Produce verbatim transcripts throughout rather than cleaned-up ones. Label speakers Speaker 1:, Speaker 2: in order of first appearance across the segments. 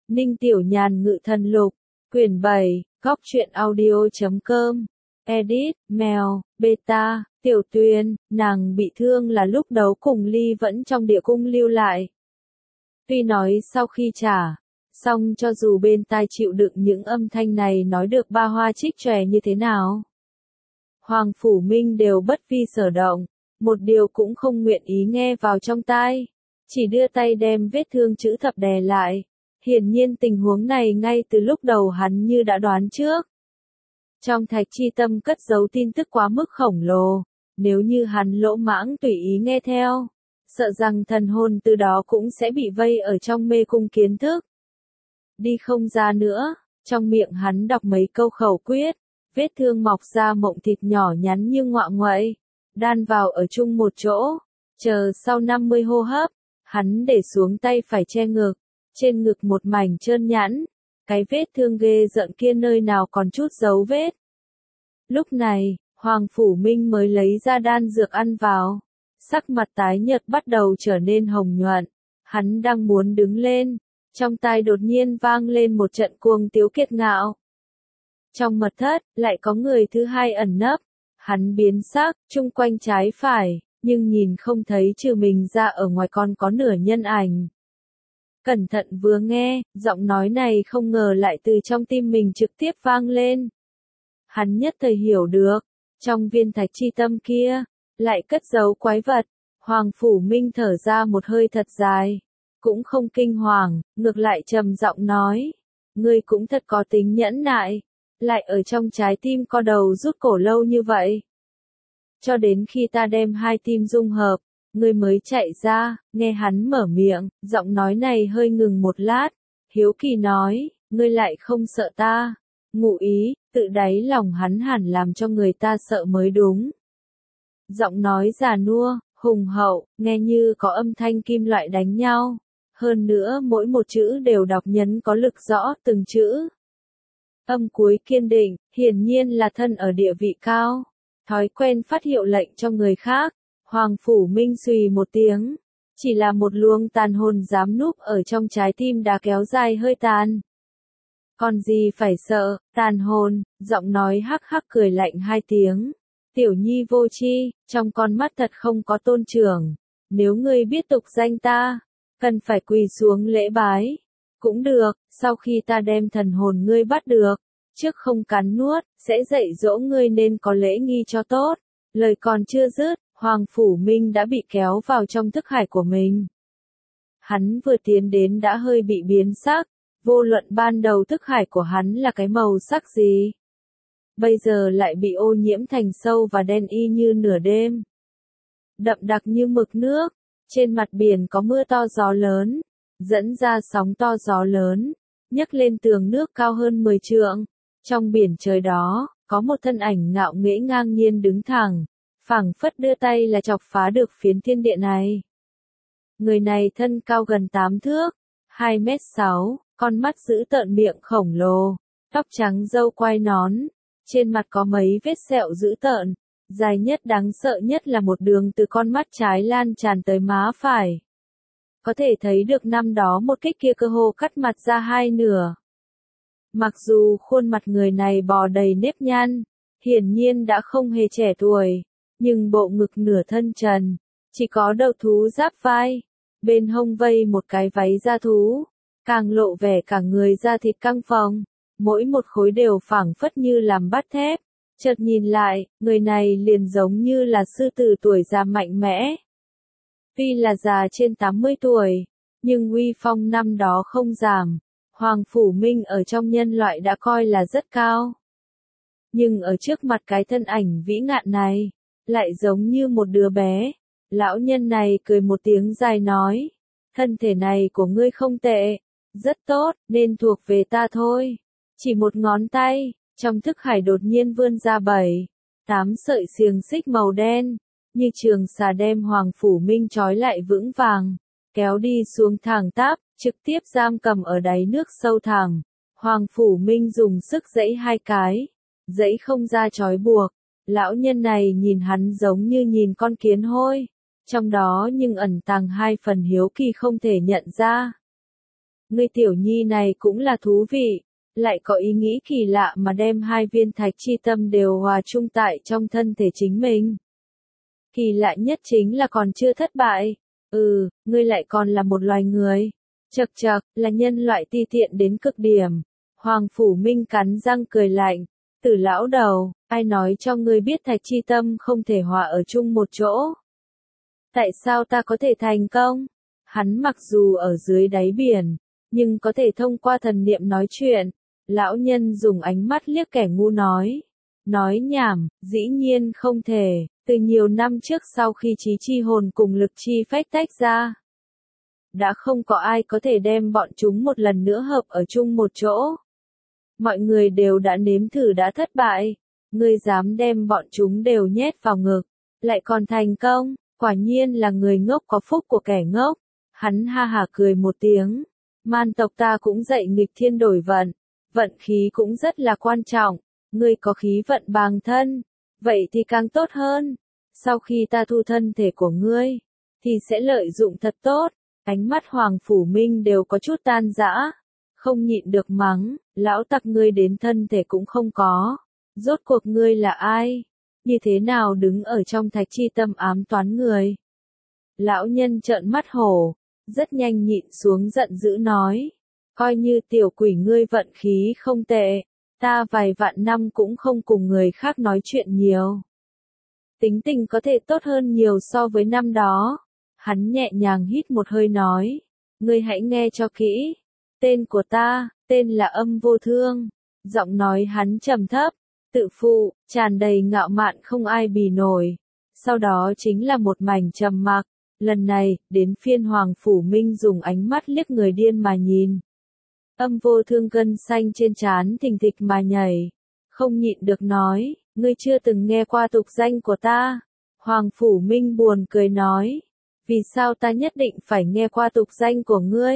Speaker 1: Ninh Tiểu Nhàn Ngự Thần Lục, quyển bảy, góc truyện audio.com, edit, mèo, beta, Tiểu Tuyền, nàng bị thương là lúc đấu cùng Ly vẫn trong địa cung lưu lại. Tuy nói sau khi trả, song cho dù bên tai chịu đựng những âm thanh này nói được ba hoa trích tròe như thế nào. Hoàng Phủ Minh đều bất vi sở động, một điều cũng không nguyện ý nghe vào trong tai, chỉ đưa tay đem vết thương chữ thập đè lại. Hiển nhiên tình huống này ngay từ lúc đầu hắn như đã đoán trước. Trong thạch chi tâm cất giấu tin tức quá mức khổng lồ, nếu như hắn lỗ mãng tùy ý nghe theo, sợ rằng thần hồn từ đó cũng sẽ bị vây ở trong mê cung kiến thức. Đi không ra nữa, trong miệng hắn đọc mấy câu khẩu quyết, vết thương mọc ra mộng thịt nhỏ nhắn như ngọa nguậy, đan vào ở chung một chỗ, chờ sau năm mươi hô hấp, hắn để xuống tay phải che ngực. Trên ngực một mảnh trơn nhẵn, cái vết thương ghê rợn kia nơi nào còn chút dấu vết. Lúc này, Hoàng Phủ Minh mới lấy ra đan dược ăn vào, sắc mặt tái nhợt bắt đầu trở nên hồng nhuận, hắn đang muốn đứng lên, trong tai đột nhiên vang lên một trận cuồng tiếu kiệt ngạo. Trong mật thất, lại có người thứ hai ẩn nấp, hắn biến sắc, chung quanh trái phải, nhưng nhìn không thấy trừ mình ra ở ngoài còn có nửa nhân ảnh. Cẩn thận vừa nghe, giọng nói này không ngờ lại từ trong tim mình trực tiếp vang lên. Hắn nhất thời hiểu được, trong viên thạch chi tâm kia, lại cất giấu quái vật. Hoàng Phủ Minh thở ra một hơi thật dài, cũng không kinh hoàng, ngược lại trầm giọng nói, ngươi cũng thật có tính nhẫn nại, lại ở trong trái tim co đầu rút cổ lâu như vậy. Cho đến khi ta đem hai tim dung hợp, ngươi mới chạy ra. Nghe hắn mở miệng, giọng nói này hơi ngừng một lát, hiếu kỳ nói, ngươi lại không sợ ta. Ngụ ý, tự đáy lòng hắn hẳn làm cho người ta sợ mới đúng. Giọng nói già nua, hùng hậu, nghe như có âm thanh kim loại đánh nhau. Hơn nữa mỗi một chữ đều đọc nhấn có lực rõ từng chữ. Âm cuối kiên định, hiển nhiên là thân ở địa vị cao. Thói quen phát hiệu lệnh cho người khác. Hoàng Phủ Minh xùy một tiếng, chỉ là một luồng tàn hồn dám núp ở trong trái tim đã kéo dài hơi tàn. Còn gì phải sợ, tàn hồn, giọng nói hắc hắc cười lạnh hai tiếng. Tiểu nhi vô tri, trong con mắt thật không có tôn trưởng. Nếu ngươi biết tục danh ta, cần phải quỳ xuống lễ bái. Cũng được, sau khi ta đem thần hồn ngươi bắt được, trước không cắn nuốt, sẽ dạy dỗ ngươi nên có lễ nghi cho tốt. Lời còn chưa dứt, Hoàng Phủ Minh đã bị kéo vào trong thức hải của mình. Hắn vừa tiến đến đã hơi bị biến sắc, vô luận ban đầu thức hải của hắn là cái màu sắc gì. Bây giờ lại bị ô nhiễm thành sâu và đen y như nửa đêm. Đậm đặc như mực nước, trên mặt biển có mưa to gió lớn, dẫn ra sóng to gió lớn, nhấc lên tường nước cao hơn mười trượng. Trong biển trời đó, có một thân ảnh ngạo nghễ ngang nhiên đứng thẳng. Phảng phất đưa tay là chọc phá được phiến thiên địa này. Người này thân cao gần tám thước, hai mét sáu, con mắt dữ tợn miệng khổng lồ, tóc trắng râu quai nón, trên mặt có mấy vết sẹo dữ tợn, dài nhất đáng sợ nhất là một đường từ con mắt trái lan tràn tới má phải. Có thể thấy được năm đó một kích kia cơ hồ cắt mặt ra hai nửa. Mặc dù khuôn mặt người này bò đầy nếp nhăn, hiển nhiên đã không hề trẻ tuổi. Nhưng bộ ngực nửa thân trần, chỉ có đầu thú giáp vai, bên hông vây một cái váy da thú, càng lộ vẻ cả người da thịt căng phồng, mỗi một khối đều phảng phất như làm bát thép. Chợt nhìn lại, người này liền giống như là sư tử tuổi già mạnh mẽ. Tuy là già trên tám mươi tuổi, nhưng uy phong năm đó không giảm, Hoàng Phủ Minh ở trong nhân loại đã coi là rất cao. Nhưng ở trước mặt cái thân ảnh vĩ ngạn này, lại giống như một đứa bé. Lão nhân này cười một tiếng dài nói, thân thể này của ngươi không tệ, rất tốt, nên thuộc về ta thôi. Chỉ một ngón tay, trong thức hải đột nhiên vươn ra bảy, tám sợi xiềng xích màu đen, như trường xà đem Hoàng Phủ Minh trói lại vững vàng, kéo đi xuống thẳng tắp, trực tiếp giam cầm ở đáy nước sâu thẳm. Hoàng Phủ Minh dùng sức giãy hai cái, giãy không ra trói buộc. Lão nhân này nhìn hắn giống như nhìn con kiến hôi, trong đó nhưng ẩn tàng hai phần hiếu kỳ không thể nhận ra. Ngươi tiểu nhi này cũng là thú vị, lại có ý nghĩ kỳ lạ mà đem hai viên thạch chi tâm đều hòa chung tại trong thân thể chính mình. Kỳ lạ nhất chính là còn chưa thất bại. Ừ, ngươi lại còn là một loài người. Chậc chậc, là nhân loại ti tiện đến cực điểm. Hoàng Phủ Minh cắn răng cười lạnh. Tử lão đầu, ai nói cho ngươi biết thạch chi tâm không thể hòa ở chung một chỗ? Tại sao ta có thể thành công? Hắn mặc dù ở dưới đáy biển, nhưng có thể thông qua thần niệm nói chuyện. Lão nhân dùng ánh mắt liếc kẻ ngu nói. Nói nhảm, dĩ nhiên không thể, từ nhiều năm trước sau khi trí chi hồn cùng lực chi phách tách ra. Đã không có ai có thể đem bọn chúng một lần nữa hợp ở chung một chỗ. Mọi người đều đã nếm thử đã thất bại, ngươi dám đem bọn chúng đều nhét vào ngực, lại còn thành công, quả nhiên là người ngốc có phúc của kẻ ngốc. Hắn ha hả cười một tiếng, man tộc ta cũng dạy nghịch thiên đổi vận, vận khí cũng rất là quan trọng, ngươi có khí vận bằng thân, vậy thì càng tốt hơn. Sau khi ta thu thân thể của ngươi, thì sẽ lợi dụng thật tốt. Ánh mắt Hoàng Phủ Minh đều có chút tan rã, không nhịn được mắng, lão tặc ngươi đến thân thể cũng không có, rốt cuộc ngươi là ai, như thế nào đứng ở trong thạch chi tâm ám toán người. Lão nhân trợn mắt hổ, rất nhanh nhịn xuống giận dữ nói, coi như tiểu quỷ ngươi vận khí không tệ, ta vài vạn năm cũng không cùng người khác nói chuyện nhiều. Tính tình có thể tốt hơn nhiều so với năm đó. Hắn nhẹ nhàng hít một hơi nói, ngươi hãy nghe cho kỹ, tên của ta, tên là Âm Vô Thương. Giọng nói hắn trầm thấp, tự phụ, tràn đầy ngạo mạn không ai bì nổi. Sau đó chính là một mảnh trầm mặc, lần này, đến phiên Hoàng Phủ Minh dùng ánh mắt liếc người điên mà nhìn. Âm Vô Thương gân xanh trên trán thình thịch mà nhảy, không nhịn được nói, ngươi chưa từng nghe qua tục danh của ta. Hoàng Phủ Minh buồn cười nói, vì sao ta nhất định phải nghe qua tục danh của ngươi?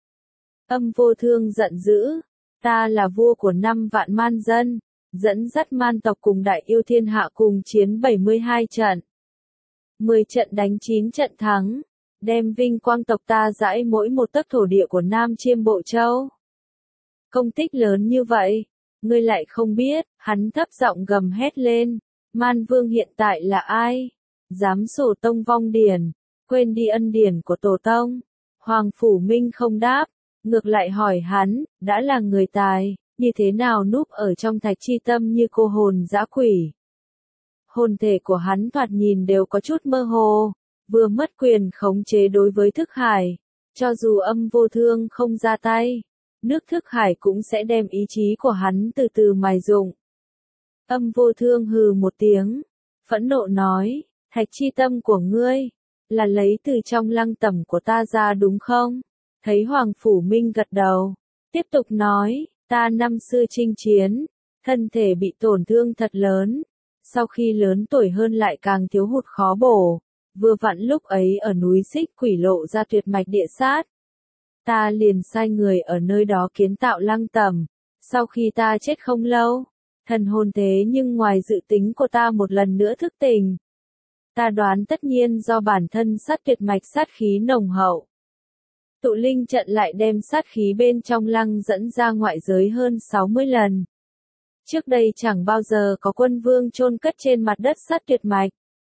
Speaker 1: Âm Vô Thương giận dữ, ta là vua của năm vạn man dân, dẫn dắt man tộc cùng đại yêu thiên hạ cùng chiến bảy mươi hai trận. mười trận đánh chín trận thắng, đem vinh quang tộc ta dãi mỗi một tấc thổ địa của Nam Chiêm Bộ Châu. Công tích lớn như vậy, ngươi lại không biết, hắn thấp giọng gầm hét lên, Man Vương hiện tại là ai? Dám sổ tông vong điển, quên đi ân điển của tổ tông. Hoàng Phủ Minh không đáp, ngược lại hỏi hắn, đã là người tài, như thế nào núp ở trong thạch chi tâm như cô hồn dã quỷ. Hồn thể của hắn thoạt nhìn đều có chút mơ hồ, vừa mất quyền khống chế đối với thức hải, cho dù Âm Vô Thương không ra tay, nước thức hải cũng sẽ đem ý chí của hắn từ từ mài rụng. Âm Vô Thương hừ một tiếng, phẫn nộ nói, thạch chi tâm của ngươi, là lấy từ trong lăng tẩm của ta ra đúng không? Thấy Hoàng Phủ Minh gật đầu, tiếp tục nói, ta năm xưa chinh chiến, thân thể bị tổn thương thật lớn, sau khi lớn tuổi hơn lại càng thiếu hụt khó bổ, vừa vặn lúc ấy ở núi Xích Quỷ lộ ra tuyệt mạch địa sát. Ta liền sai người ở nơi đó kiến tạo lăng tẩm, sau khi ta chết không lâu, thần hồn thế nhưng ngoài dự tính của ta một lần nữa thức tỉnh. Ta đoán tất nhiên do bản thân sát tuyệt mạch sát khí nồng hậu. Tụ linh trận lại đem sát khí bên trong lăng dẫn ra ngoại giới hơn sáu mươi lần. Trước đây chẳng bao giờ có quân vương chôn cất trên mặt đất sát tuyệt mạch.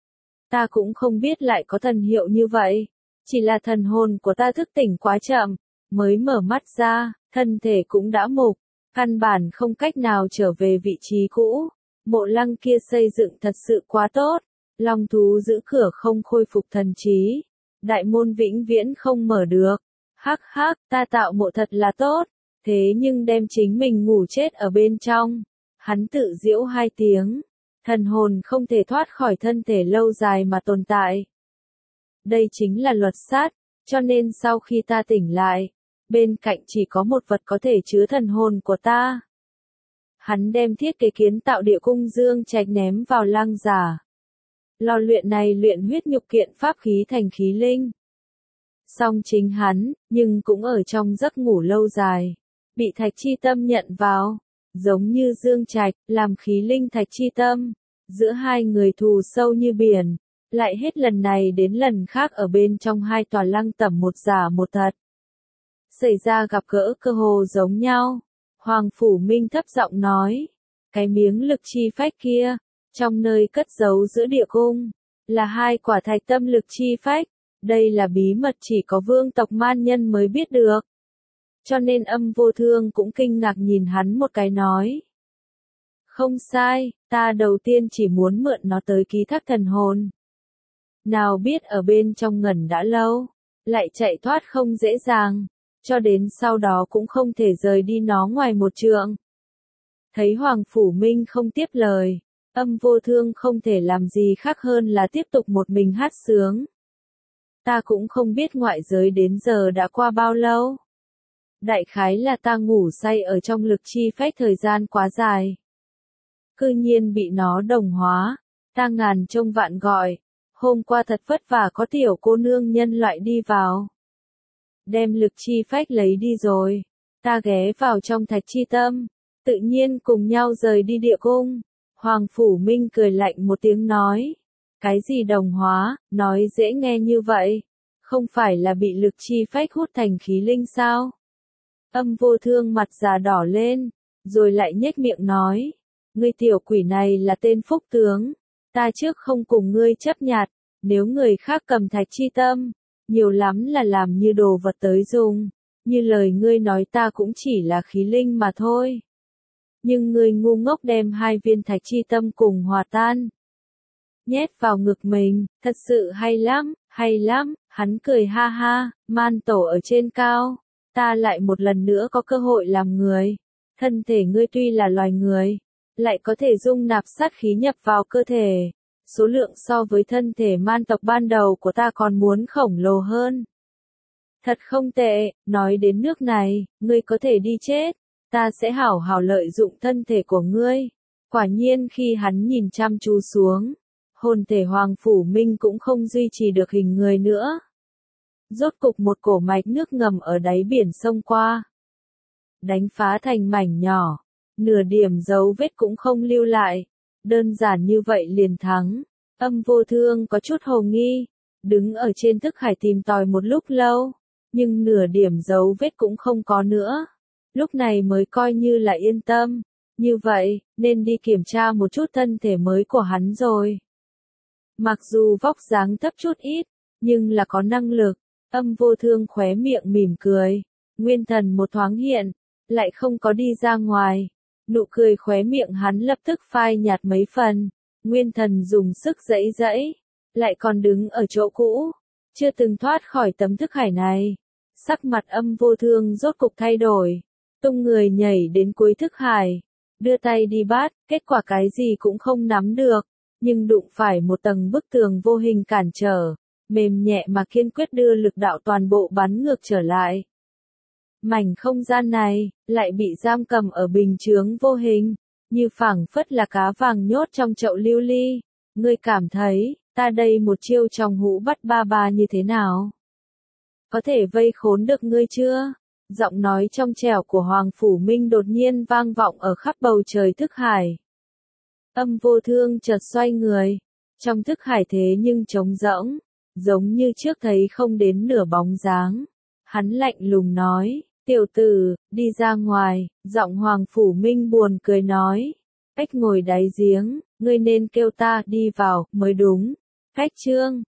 Speaker 1: Ta cũng không biết lại có thần hiệu như vậy. Chỉ là thần hồn của ta thức tỉnh quá chậm, mới mở mắt ra, thân thể cũng đã mục, căn bản không cách nào trở về vị trí cũ. Mộ lăng kia xây dựng thật sự quá tốt, long thú giữ cửa không khôi phục thần trí, đại môn vĩnh viễn không mở được. Hắc hắc, ta tạo mộ thật là tốt, thế nhưng đem chính mình ngủ chết ở bên trong. Hắn tự giễu hai tiếng, thần hồn không thể thoát khỏi thân thể lâu dài mà tồn tại. Đây chính là luật sát, cho nên sau khi ta tỉnh lại, bên cạnh chỉ có một vật có thể chứa thần hồn của ta. Hắn đem thiết kế kiến tạo địa cung dương trạch ném vào lăng giả. Lò luyện này luyện huyết nhục kiện pháp khí thành khí linh. Song chính hắn, nhưng cũng ở trong giấc ngủ lâu dài, bị thạch chi tâm nhận vào, giống như dương trạch, làm khí linh thạch chi tâm, giữa hai người thù sâu như biển, lại hết lần này đến lần khác ở bên trong hai tòa lăng tẩm một giả một thật. xảy ra gặp gỡ cơ hồ giống nhau. Hoàng Phủ Minh thấp giọng nói, cái miếng lực chi phách kia, trong nơi cất giấu giữa địa cung, là hai quả thạch tâm lực chi phách, đây là bí mật chỉ có vương tộc man nhân mới biết được. Cho nên Âm Vô Thương cũng kinh ngạc nhìn hắn một cái nói. Không sai, ta đầu tiên chỉ muốn mượn nó tới ký thác thần hồn. Nào biết ở bên trong ngẩn đã lâu, lại chạy thoát không dễ dàng, cho đến sau đó cũng không thể rời đi nó ngoài một trượng. Thấy Hoàng Phủ Minh không tiếp lời, Âm Vô Thương không thể làm gì khác hơn là tiếp tục một mình hát sướng. Ta cũng không biết ngoại giới đến giờ đã qua bao lâu. Đại khái là ta ngủ say ở trong lực chi phách thời gian quá dài. Cư nhiên bị nó đồng hóa, ta ngàn trông vạn gọi, hôm qua thật vất vả có tiểu cô nương nhân loại đi vào. Đem lực chi phách lấy đi rồi, ta ghé vào trong thạch chi tâm, tự nhiên cùng nhau rời đi địa cung. Hoàng Phủ Minh cười lạnh một tiếng nói, cái gì đồng hóa, nói dễ nghe như vậy, không phải là bị lực chi phách hút thành khí linh sao? Âm Vô Thương mặt già đỏ lên, rồi lại nhếch miệng nói, ngươi tiểu quỷ này là tên phúc tướng, ta trước không cùng ngươi chấp nhặt, nếu người khác cầm thạch chi tâm, nhiều lắm là làm như đồ vật tới dùng, như lời ngươi nói ta cũng chỉ là khí linh mà thôi. Nhưng ngươi ngu ngốc đem hai viên thạch chi tâm cùng hòa tan, nhét vào ngực mình, thật sự hay lắm, hay lắm, hắn cười ha ha, man tổ ở trên cao, ta lại một lần nữa có cơ hội làm người, thân thể ngươi tuy là loài người, lại có thể dung nạp sát khí nhập vào cơ thể, số lượng so với thân thể man tộc ban đầu của ta còn muốn khổng lồ hơn. Thật không tệ, nói đến nước này, ngươi có thể đi chết, ta sẽ hảo hảo lợi dụng thân thể của ngươi. Quả nhiên khi hắn nhìn chăm chú xuống, hồn thể Hoàng Phủ Minh cũng không duy trì được hình người nữa. Rốt cục một cổ mạch nước ngầm ở đáy biển sông qua, đánh phá thành mảnh nhỏ, nửa điểm dấu vết cũng không lưu lại, đơn giản như vậy liền thắng. Âm Vô Thương có chút hồ nghi, đứng ở trên thức hải tìm tòi một lúc lâu, nhưng nửa điểm dấu vết cũng không có nữa. Lúc này mới coi như là yên tâm, như vậy, nên đi kiểm tra một chút thân thể mới của hắn rồi. Mặc dù vóc dáng thấp chút ít, nhưng là có năng lực. Âm Vô Thương khóe miệng mỉm cười, nguyên thần một thoáng hiện, lại không có đi ra ngoài. Nụ cười khóe miệng hắn lập tức phai nhạt mấy phần, nguyên thần dùng sức giãy giãy, lại còn đứng ở chỗ cũ, chưa từng thoát khỏi tấm thức hải này. Sắc mặt Âm Vô Thương rốt cục thay đổi, tung người nhảy đến cuối thức hải, đưa tay đi bắt, kết quả cái gì cũng không nắm được, nhưng đụng phải một tầng bức tường vô hình cản trở, mềm nhẹ mà kiên quyết đưa lực đạo toàn bộ bắn ngược trở lại. Mảnh không gian này, lại bị giam cầm ở bình chướng vô hình, như phảng phất là cá vàng nhốt trong chậu lưu ly. Ngươi cảm thấy, ta đây một chiêu trong hũ bắt ba ba như thế nào? Có thể vây khốn được ngươi chưa? Giọng nói trong trẻo của Hoàng Phủ Minh đột nhiên vang vọng ở khắp bầu trời thức hải. Âm Vô Thương chợt xoay người, trong thức hải thế nhưng trống rỗng, giống như trước thấy không đến nửa bóng dáng. Hắn lạnh lùng nói, tiểu tử, đi ra ngoài. Giọng Hoàng Phủ Minh buồn cười nói, ếch ngồi đáy giếng, ngươi nên kêu ta đi vào mới đúng. Cách chương